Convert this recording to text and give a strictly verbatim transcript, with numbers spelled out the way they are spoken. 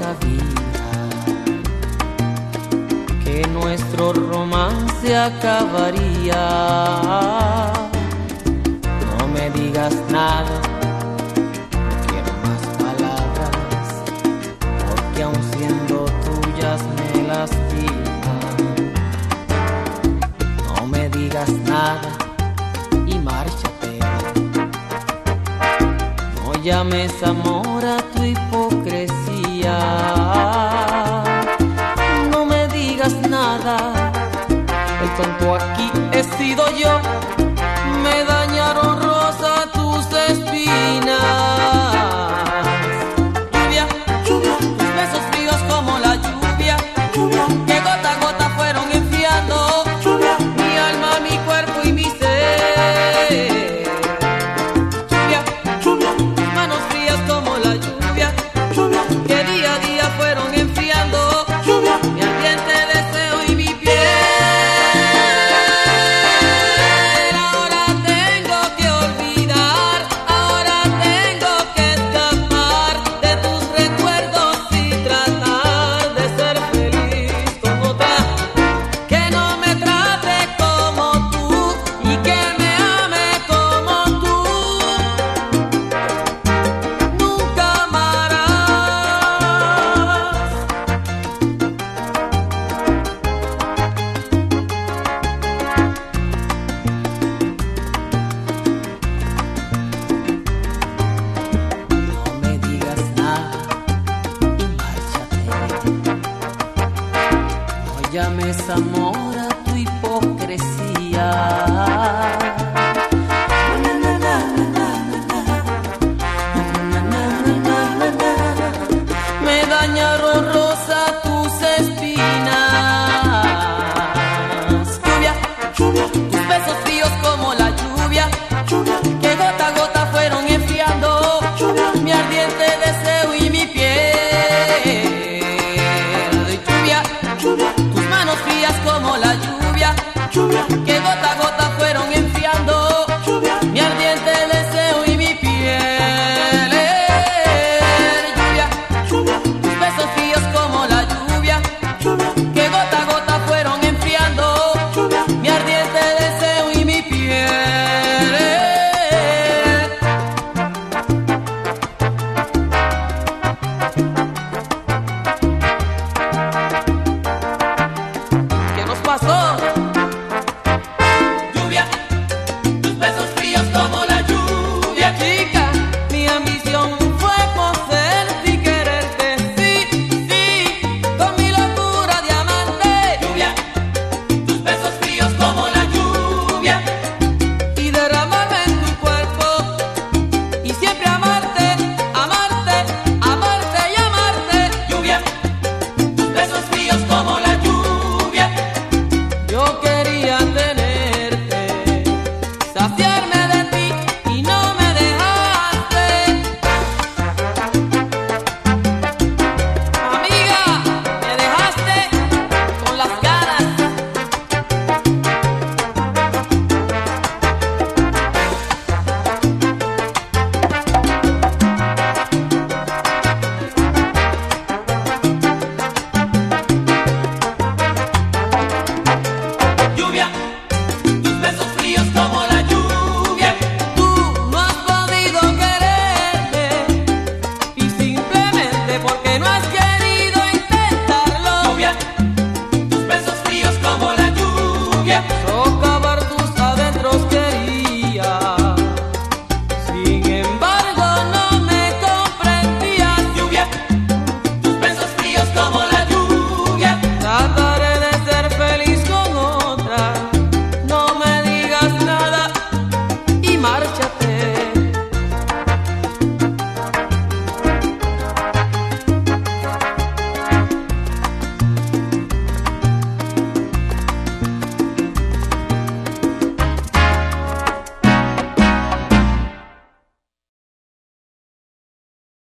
sabía que nuestro romance acabaría. No me digas nada, no quiero más palabras, porque aun siendo tuyas me lastiman. No me digas nada y márchate. No llames amor a tu hipocresía. No me digas nada, el tonto aquí he sido yo. Me dañaron rosa tus espinas. Lluvia, lluvia, tus besos fríos como la lluvia, lluvia, que gota a gota fueron enfriando lluvia, mi alma, mi cuerpo y mi ser. Lluvia, lluvia, tus manos frías como la lluvia, lluvia, que día a día fueron enfriando lluvia, mi ardiente deseo y mi piel. Llames amor a tu hipocresía. Me dañaron